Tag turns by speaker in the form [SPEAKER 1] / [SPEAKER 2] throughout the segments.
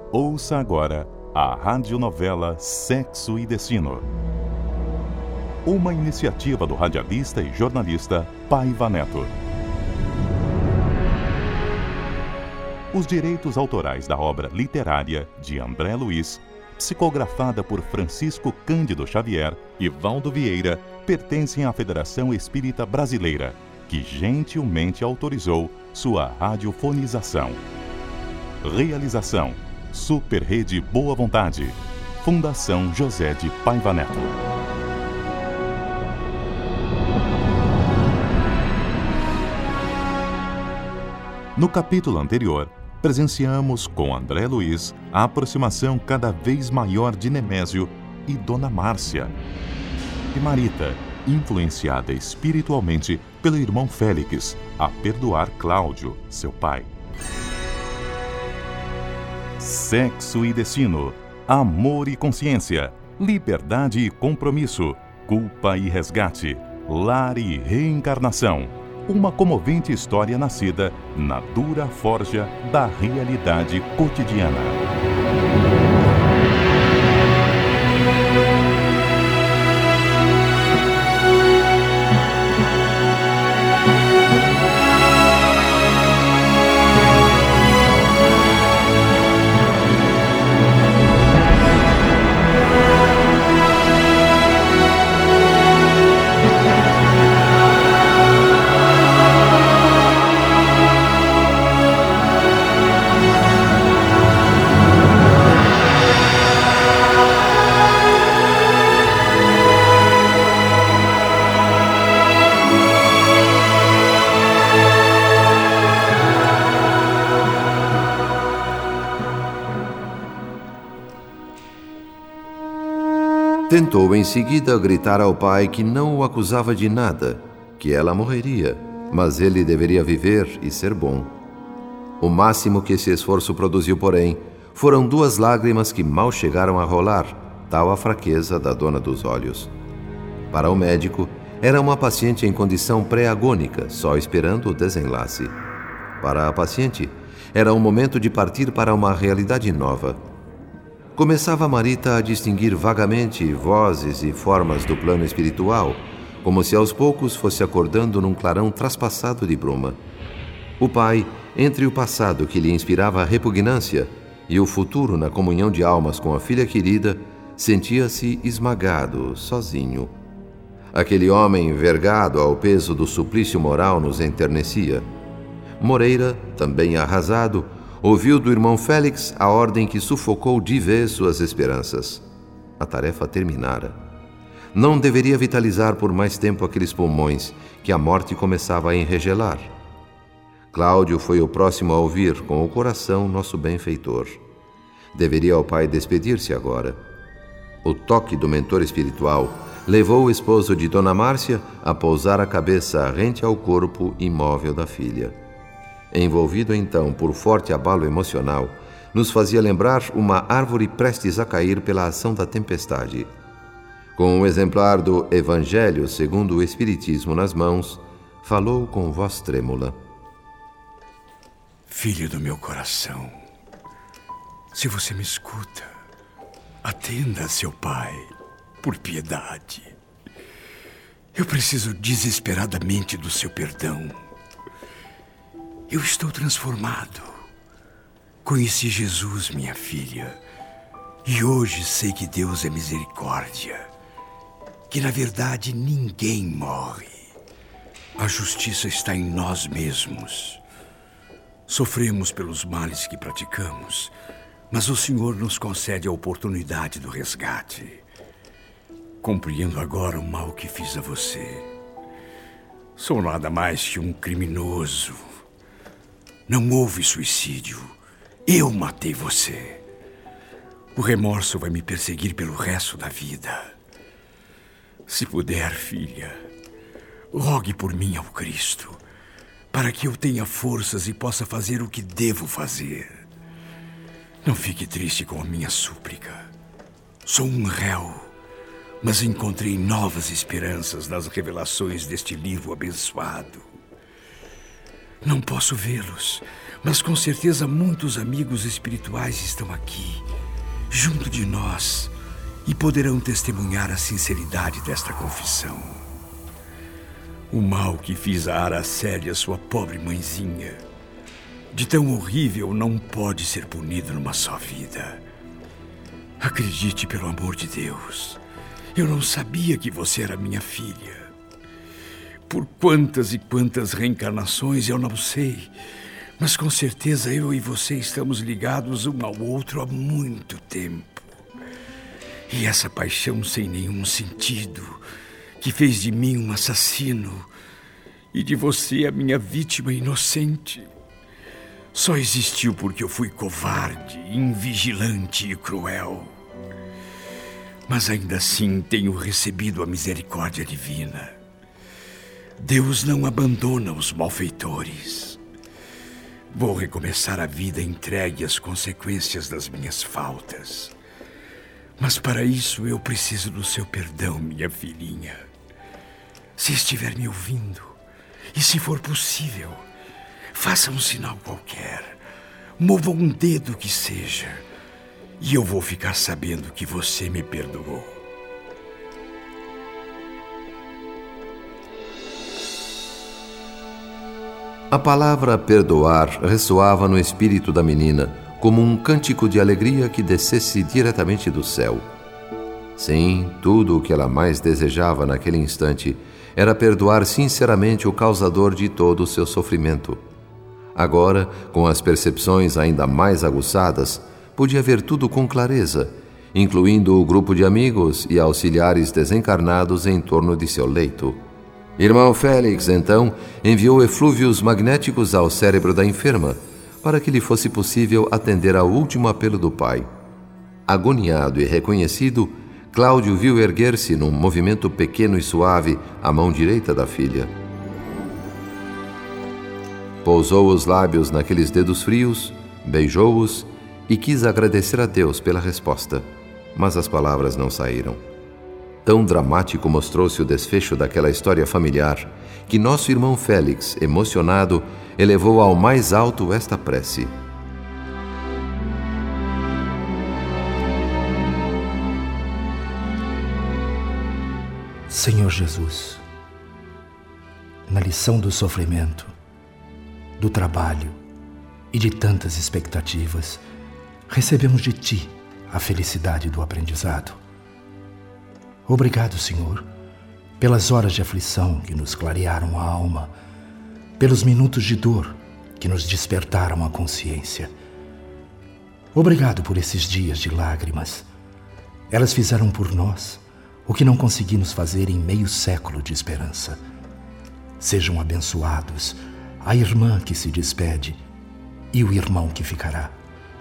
[SPEAKER 1] Ouça agora a radionovela Sexo e Destino. Uma iniciativa do radialista e jornalista Paiva Neto. Os direitos autorais da obra literária de André Luiz, psicografada por Francisco Cândido Xavier e Valdo Vieira, pertencem à Federação Espírita Brasileira, que gentilmente autorizou sua radiofonização. Realização: Super Rede Boa Vontade. Fundação José de Paiva Neto. No capítulo anterior, presenciamos com André Luiz a aproximação cada vez maior de Nemésio e Dona Márcia. E Marita, influenciada espiritualmente pelo irmão Félix, a perdoar Cláudio, seu pai. Sexo e destino, amor e consciência, liberdade e compromisso, culpa e resgate, lar e reencarnação. Uma comovente história nascida na dura forja da realidade cotidiana.
[SPEAKER 2] Tentou em seguida gritar ao pai que não o acusava de nada, que ela morreria, mas ele deveria viver e ser bom. O máximo que esse esforço produziu, porém, foram 2 lágrimas que mal chegaram a rolar, tal a fraqueza da dona dos olhos. Para o médico, era uma paciente em condição pré-agônica, só esperando o desenlace. Para a paciente, era o momento de partir para uma realidade nova. Começava Marita a distinguir vagamente vozes e formas do plano espiritual, como se aos poucos fosse acordando num clarão traspassado de bruma. O pai, entre o passado que lhe inspirava repugnância e o futuro na comunhão de almas com a filha querida, sentia-se esmagado, sozinho. Aquele homem vergado ao peso do suplício moral nos enternecia. Moreira, também arrasado, ouviu do irmão Félix a ordem que sufocou de vez suas esperanças. A tarefa terminara. Não deveria vitalizar por mais tempo aqueles pulmões que a morte começava a enregelar. Cláudio foi o próximo a ouvir com o coração nosso benfeitor. Deveria o pai despedir-se agora. O toque do mentor espiritual levou o esposo de Dona Márcia a pousar a cabeça rente ao corpo imóvel da filha. Envolvido então por forte abalo emocional, nos fazia lembrar uma árvore prestes a cair pela ação da tempestade. Com um exemplar do Evangelho segundo o Espiritismo nas mãos, falou com voz trêmula:
[SPEAKER 3] Filho do meu coração, se você me escuta, atenda a seu pai, por piedade. Eu preciso desesperadamente do seu perdão. Eu estou transformado. Conheci Jesus, minha filha, e hoje sei que Deus é misericórdia, que na verdade ninguém morre. A justiça está em nós mesmos. Sofremos pelos males que praticamos, mas o Senhor nos concede a oportunidade do resgate. Compreendo agora o mal que fiz a você. Sou nada mais que um criminoso. Não houve suicídio. Eu matei você. O remorso vai me perseguir pelo resto da vida. Se puder, filha, rogue por mim ao Cristo, para que eu tenha forças e possa fazer o que devo fazer. Não fique triste com a minha súplica. Sou um réu, mas encontrei novas esperanças nas revelações deste livro abençoado. Não posso vê-los, mas com certeza muitos amigos espirituais estão aqui, junto de nós, e poderão testemunhar a sinceridade desta confissão. O mal que fiz a Aracélia, sua pobre mãezinha, de tão horrível, não pode ser punido numa só vida. Acredite, pelo amor de Deus. Eu não sabia que você era minha filha. Por quantas e quantas reencarnações eu não sei, mas com certeza eu e você estamos ligados um ao outro há muito tempo. E essa paixão sem nenhum sentido, que fez de mim um assassino e de você a minha vítima inocente, só existiu porque eu fui covarde, invigilante e cruel. Mas ainda assim tenho recebido a misericórdia divina. Deus não abandona os malfeitores. Vou recomeçar a vida entregue às consequências das minhas faltas. Mas para isso eu preciso do seu perdão, minha filhinha. Se estiver me ouvindo, e se for possível, faça um sinal qualquer, mova um dedo que seja, e eu vou ficar sabendo que você me perdoou.
[SPEAKER 2] A palavra perdoar ressoava no espírito da menina, como um cântico de alegria que descesse diretamente do céu. Sim, tudo o que ela mais desejava naquele instante era perdoar sinceramente o causador de todo o seu sofrimento. Agora, com as percepções ainda mais aguçadas, podia ver tudo com clareza, incluindo o grupo de amigos e auxiliares desencarnados em torno de seu leito. Irmão Félix, então, enviou eflúvios magnéticos ao cérebro da enferma, para que lhe fosse possível atender ao último apelo do pai. Agoniado e reconhecido, Cláudio viu erguer-se num movimento pequeno e suave a mão direita da filha. Pousou os lábios naqueles dedos frios, beijou-os e quis agradecer a Deus pela resposta, mas as palavras não saíram. Tão dramático mostrou-se o desfecho daquela história familiar que nosso irmão Félix, emocionado, elevou ao mais alto esta prece.
[SPEAKER 4] Senhor Jesus, na lição do sofrimento, do trabalho e de tantas expectativas, recebemos de Ti a felicidade do aprendizado. Obrigado, Senhor, pelas horas de aflição que nos clarearam a alma, pelos minutos de dor que nos despertaram a consciência. Obrigado por esses dias de lágrimas. Elas fizeram por nós o que não conseguimos fazer em meio século de esperança. Sejam abençoados a irmã que se despede e o irmão que ficará.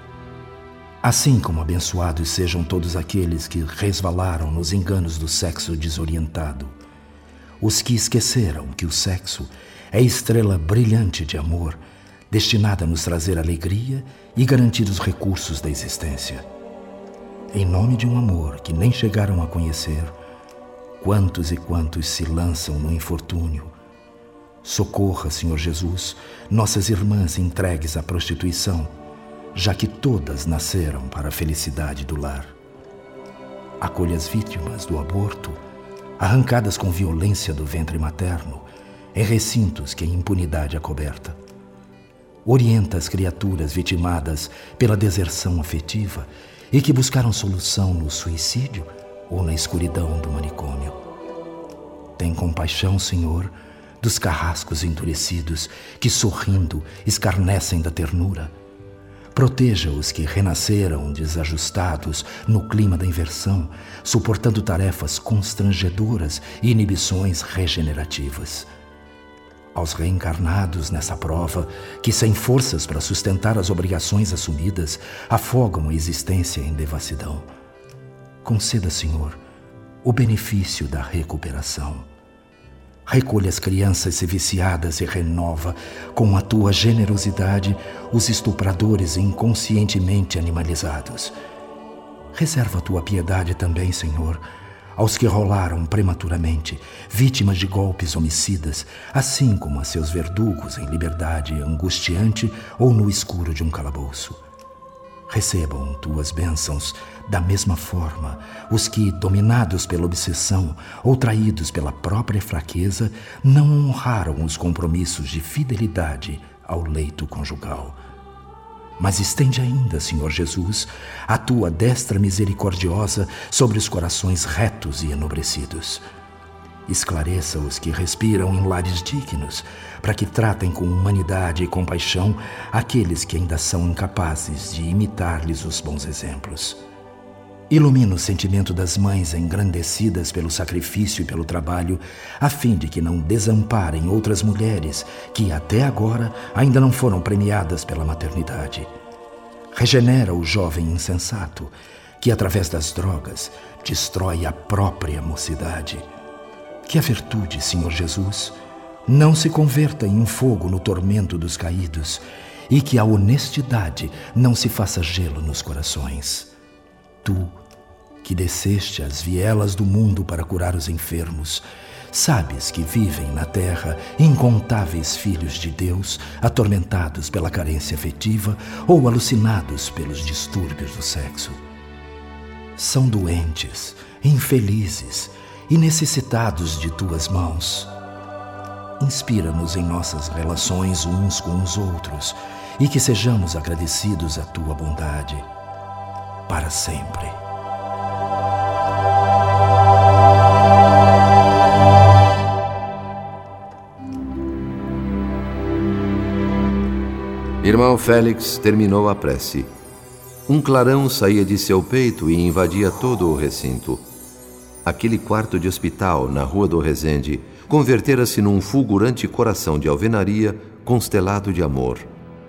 [SPEAKER 4] Assim como abençoados sejam todos aqueles que resvalaram nos enganos do sexo desorientado, os que esqueceram que o sexo é estrela brilhante de amor, destinada a nos trazer alegria e garantir os recursos da existência. Em nome de um amor que nem chegaram a conhecer, quantos e quantos se lançam no infortúnio. Socorra, Senhor Jesus, nossas irmãs entregues à prostituição, já que todas nasceram para a felicidade do lar. Acolha as vítimas do aborto, arrancadas com violência do ventre materno, em recintos que a impunidade acoberta. Orienta as criaturas vitimadas pela deserção afetiva e que buscaram solução no suicídio ou na escuridão do manicômio. Tem compaixão, Senhor, dos carrascos endurecidos que, sorrindo, escarnecem da ternura. Proteja os que renasceram desajustados no clima da inversão, suportando tarefas constrangedoras e inibições regenerativas. Aos reencarnados nessa prova, que sem forças para sustentar as obrigações assumidas, afogam a existência em devassidão. Conceda, Senhor, o benefício da recuperação. Recolhe as crianças viciadas e renova, com a tua generosidade, os estupradores inconscientemente animalizados. Reserva a tua piedade também, Senhor, aos que rolaram prematuramente, vítimas de golpes homicidas, assim como a seus verdugos em liberdade angustiante ou no escuro de um calabouço. Recebam tuas bênçãos da mesma forma os que, dominados pela obsessão ou traídos pela própria fraqueza, não honraram os compromissos de fidelidade ao leito conjugal. Mas estende ainda, Senhor Jesus, a tua destra misericordiosa sobre os corações retos e enobrecidos. Esclareça os que respiram em lares dignos, para que tratem com humanidade e compaixão aqueles que ainda são incapazes de imitar-lhes os bons exemplos. Ilumina o sentimento das mães engrandecidas pelo sacrifício e pelo trabalho, a fim de que não desamparem outras mulheres que até agora ainda não foram premiadas pela maternidade. Regenera o jovem insensato, que através das drogas destrói a própria mocidade. Que a virtude, Senhor Jesus, não se converta em fogo no tormento dos caídos e que a honestidade não se faça gelo nos corações. Tu, que desceste as vielas do mundo para curar os enfermos, sabes que vivem na terra incontáveis filhos de Deus atormentados pela carência afetiva ou alucinados pelos distúrbios do sexo. São doentes, infelizes e necessitados de tuas mãos. Inspira-nos em nossas relações uns com os outros e que sejamos agradecidos à tua bondade para sempre.
[SPEAKER 2] Irmão Félix terminou a prece. Um clarão saía de seu peito e invadia todo o recinto. Aquele quarto de hospital, na Rua do Resende, convertera-se num fulgurante coração de alvenaria constelado de amor.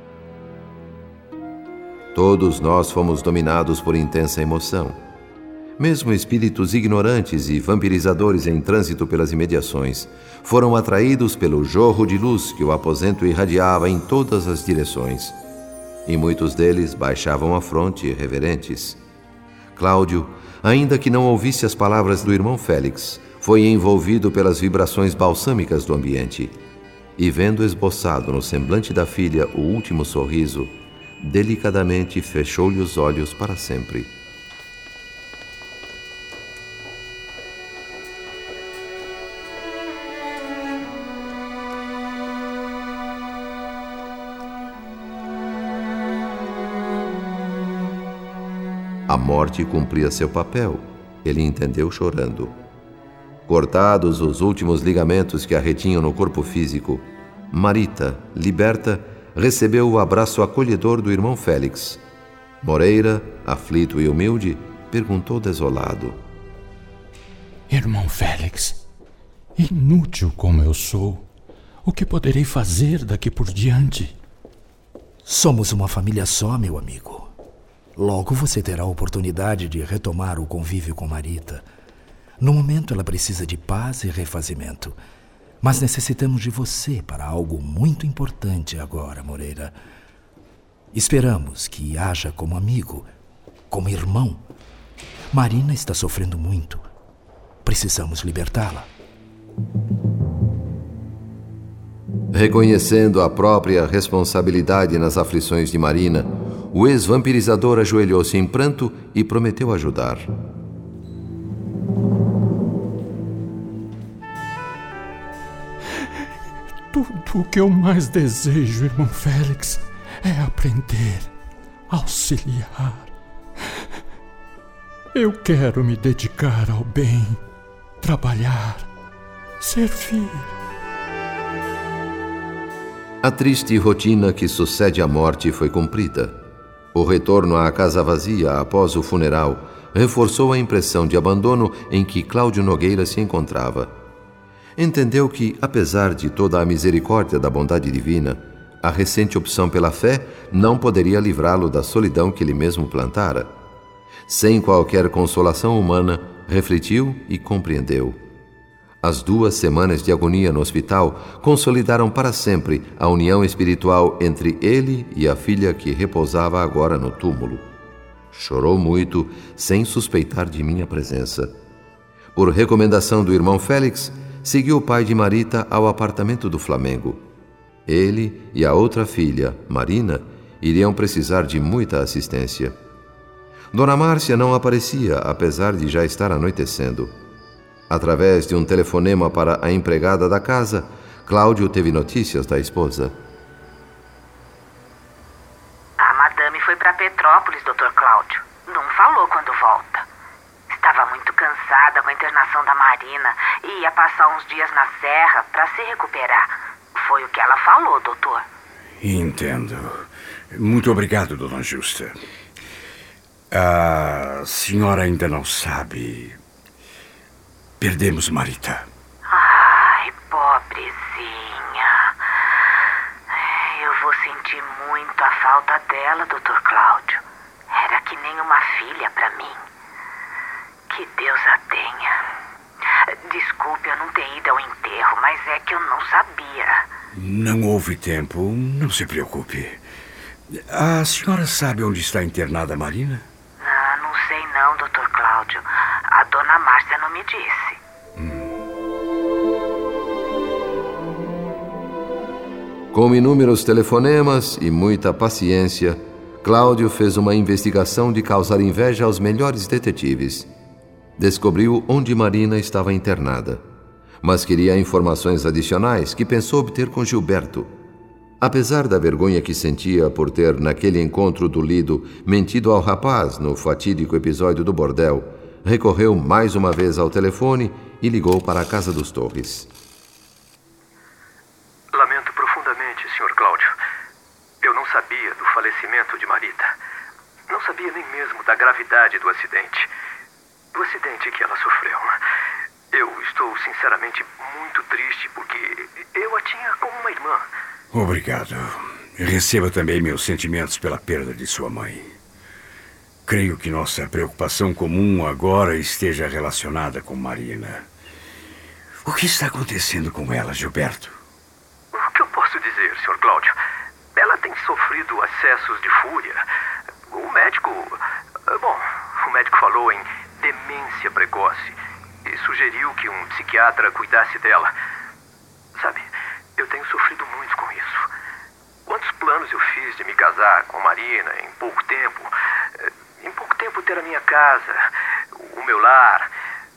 [SPEAKER 2] Todos nós fomos dominados por intensa emoção. Mesmo espíritos ignorantes e vampirizadores em trânsito pelas imediações foram atraídos pelo jorro de luz que o aposento irradiava em todas as direções. E muitos deles baixavam a fronte reverentes. Cláudio, ainda que não ouvisse as palavras do irmão Félix, foi envolvido pelas vibrações balsâmicas do ambiente. E vendo esboçado no semblante da filha o último sorriso, delicadamente fechou-lhe os olhos para sempre. A morte cumpria seu papel, ele entendeu chorando. Cortados os últimos ligamentos que a retinham no corpo físico, Marita, liberta, recebeu o abraço acolhedor do irmão Félix. Moreira, aflito e humilde, perguntou desolado:
[SPEAKER 3] Irmão Félix, inútil como eu sou, o que poderei fazer daqui por diante?
[SPEAKER 4] Somos uma família só, meu amigo. Logo você terá a oportunidade de retomar o convívio com Marita. No momento ela precisa de paz e refazimento. Mas necessitamos de você para algo muito importante agora, Moreira. Esperamos que haja como amigo, como irmão. Marina está sofrendo muito. Precisamos libertá-la.
[SPEAKER 2] Reconhecendo a própria responsabilidade nas aflições de Marina, o ex-vampirizador ajoelhou-se em pranto e prometeu ajudar.
[SPEAKER 3] Tudo o que eu mais desejo, irmão Félix, é aprender, auxiliar. Eu quero me dedicar ao bem, trabalhar, servir.
[SPEAKER 2] A triste rotina que sucede à morte foi cumprida. O retorno à casa vazia após o funeral reforçou a impressão de abandono em que Cláudio Nogueira se encontrava. Entendeu que, apesar de toda a misericórdia da bondade divina, a recente opção pela fé não poderia livrá-lo da solidão que ele mesmo plantara. Sem qualquer consolação humana, refletiu e compreendeu. As 2 semanas de agonia no hospital consolidaram para sempre a união espiritual entre ele e a filha que repousava agora no túmulo. Chorou muito, sem suspeitar de minha presença. Por recomendação do irmão Félix, seguiu o pai de Marita ao apartamento do Flamengo. Ele e a outra filha, Marina, iriam precisar de muita assistência. Dona Márcia não aparecia, apesar de já estar anoitecendo. Através de um telefonema para a empregada da casa, Cláudio teve notícias da esposa.
[SPEAKER 5] A madame foi para Petrópolis, Dr. Cláudio. Não falou quando volta. Estava muito cansada com a internação da Marina e ia passar uns dias na serra para se recuperar. Foi o que ela falou, doutor.
[SPEAKER 3] Entendo. Muito obrigado, dona Justa. A senhora ainda não sabe. Perdemos Marita.
[SPEAKER 5] Ai, pobrezinha. Eu vou sentir muito a falta dela, Dr. Cláudio. Era que nem uma filha para mim. Que Deus a tenha. Desculpe eu não ter ido ao enterro, mas é que eu não sabia.
[SPEAKER 3] Não houve tempo, não se preocupe. A senhora sabe onde está internada a Marina?
[SPEAKER 5] Não sei não, Dr. Cláudio. A dona Márcia não me disse.
[SPEAKER 2] Com inúmeros telefonemas e muita paciência, Cláudio fez uma investigação de causar inveja aos melhores detetives. Descobriu onde Marina estava internada, mas queria informações adicionais que pensou obter com Gilberto. Apesar da vergonha que sentia por ter, naquele encontro do Lido, mentido ao rapaz no fatídico episódio do bordel, recorreu mais uma vez ao telefone e ligou para a Casa dos Torres.
[SPEAKER 6] Lamento profundamente, Sr. Cláudio. Eu não sabia do falecimento de Marita. Não sabia nem mesmo da gravidade do acidente. Do acidente que ela sofreu. Eu estou sinceramente muito triste porque eu a tinha como uma irmã.
[SPEAKER 3] Obrigado. Receba também meus sentimentos pela perda de sua mãe. Creio que nossa preocupação comum agora esteja relacionada com Marina. O que está acontecendo com ela, Gilberto?
[SPEAKER 6] O que eu posso dizer, Sr. Cláudio? Ela tem sofrido acessos de fúria. O médico falou em demência precoce e sugeriu que um psiquiatra cuidasse dela. Sabe, eu tenho sofrido muito com isso. Quantos planos eu fiz de me casar com Marina em pouco tempo. Em pouco tempo ter a minha casa, o meu lar.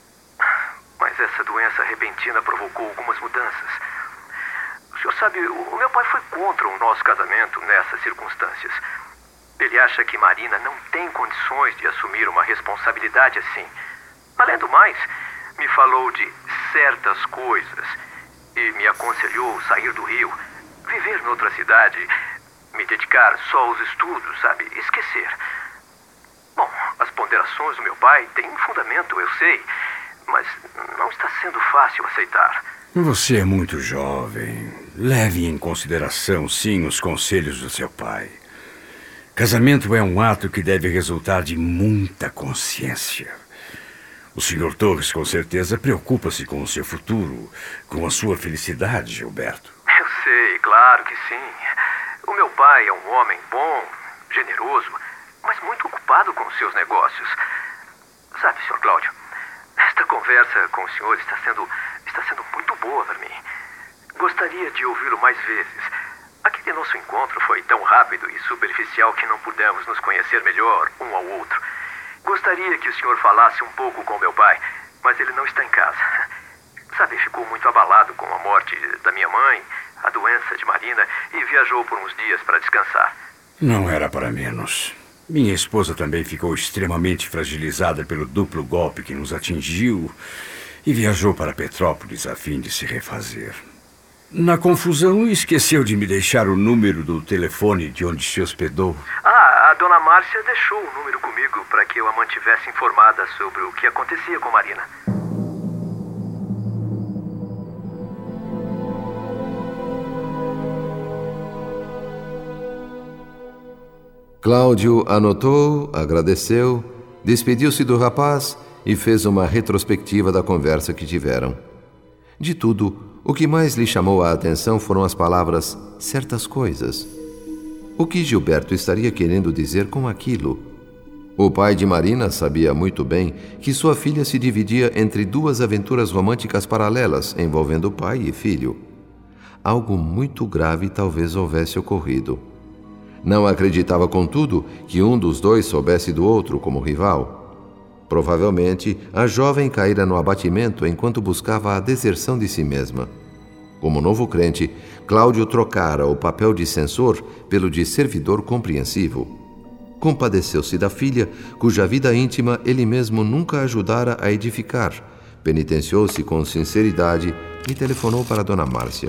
[SPEAKER 6] Mas essa doença repentina provocou algumas mudanças. O senhor sabe, o meu pai foi contra o nosso casamento nessas circunstâncias. Ele acha que Marina não tem condições de assumir uma responsabilidade assim. Além do mais, me falou de certas coisas e me aconselhou sair do Rio, viver noutra cidade, me dedicar só aos estudos, sabe? Esquecer. Bom, as ponderações do meu pai têm um fundamento, eu sei, mas não está sendo fácil aceitar.
[SPEAKER 3] Você é muito jovem. Leve em consideração, sim, os conselhos do seu pai. Casamento é um ato que deve resultar de muita consciência. O Sr. Torres, com certeza, preocupa-se com o seu futuro, com a sua felicidade, Gilberto.
[SPEAKER 6] Eu sei, claro que sim. O meu pai é um homem bom, generoso, mas muito ocupado com os seus negócios. Sabe, Sr. Cláudio, esta conversa com o senhor está sendo muito boa para mim. Gostaria de ouvi-lo mais vezes. Aquele nosso encontro foi tão rápido e superficial que não pudemos nos conhecer melhor um ao outro. Gostaria que o senhor falasse um pouco com meu pai, mas ele não está em casa. Sabe, ficou muito abalado com a morte da minha mãe, a doença de Marina, e viajou por uns dias para descansar.
[SPEAKER 3] Não era para menos. Minha esposa também ficou extremamente fragilizada pelo duplo golpe que nos atingiu e viajou para Petrópolis a fim de se refazer. Na confusão, esqueceu de me deixar o número do telefone de onde se hospedou.
[SPEAKER 6] A dona Márcia deixou o número comigo para que eu a mantivesse informada sobre o que acontecia com Marina.
[SPEAKER 2] Cláudio anotou, agradeceu, despediu-se do rapaz e fez uma retrospectiva da conversa que tiveram. De tudo, o que mais lhe chamou a atenção foram as palavras certas coisas. O que Gilberto estaria querendo dizer com aquilo? O pai de Marina sabia muito bem que sua filha se dividia entre duas aventuras românticas paralelas envolvendo pai e filho. Algo muito grave talvez houvesse ocorrido. Não acreditava, contudo, que um dos dois soubesse do outro como rival. Provavelmente, a jovem caíra no abatimento enquanto buscava a deserção de si mesma. Como novo crente, Cláudio trocara o papel de censor pelo de servidor compreensivo. Compadeceu-se da filha, cuja vida íntima ele mesmo nunca ajudara a edificar. Penitenciou-se com sinceridade e telefonou para Dona Márcia.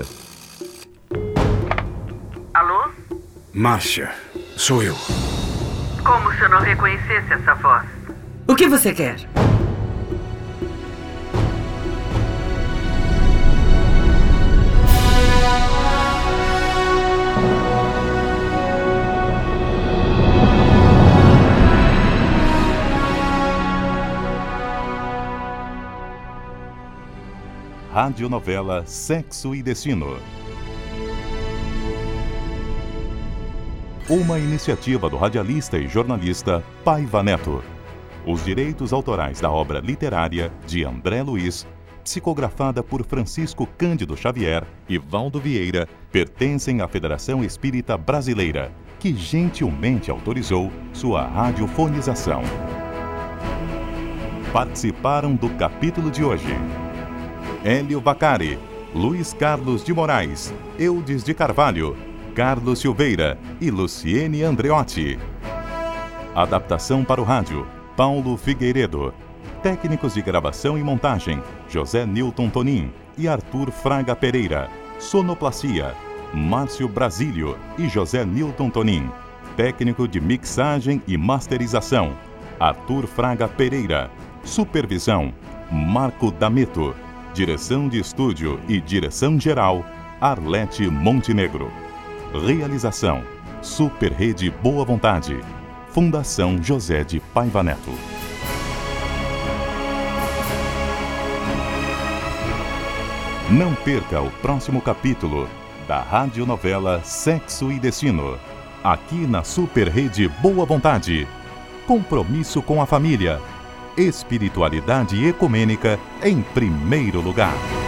[SPEAKER 5] Alô?
[SPEAKER 3] Márcia, sou eu.
[SPEAKER 5] Como se eu não reconhecesse essa voz?
[SPEAKER 7] O que você quer?
[SPEAKER 1] Radionovela Sexo e Destino. Uma iniciativa do radialista e jornalista Paiva Neto. Os direitos autorais da obra literária de André Luiz, psicografada por Francisco Cândido Xavier e Valdo Vieira, pertencem à Federação Espírita Brasileira, que gentilmente autorizou sua radiofonização. Participaram do capítulo de hoje Hélio Vacari, Luiz Carlos de Moraes, Eudes de Carvalho, Carlos Silveira e Luciene Andreotti. Adaptação para o rádio, Paulo Figueiredo. Técnicos de gravação e montagem, José Nilton Tonin e Arthur Fraga Pereira. Sonoplastia, Márcio Brasílio e José Nilton Tonin. Técnico de mixagem e masterização, Arthur Fraga Pereira. Supervisão, Marco D'Ameto. Direção de estúdio e direção geral, Arlete Montenegro. Realização, Super Rede Boa Vontade. Fundação José de Paiva Neto. Não perca o próximo capítulo da radionovela Sexo e Destino. Aqui na Super Rede Boa Vontade. Compromisso com a família. Espiritualidade ecumênica em primeiro lugar.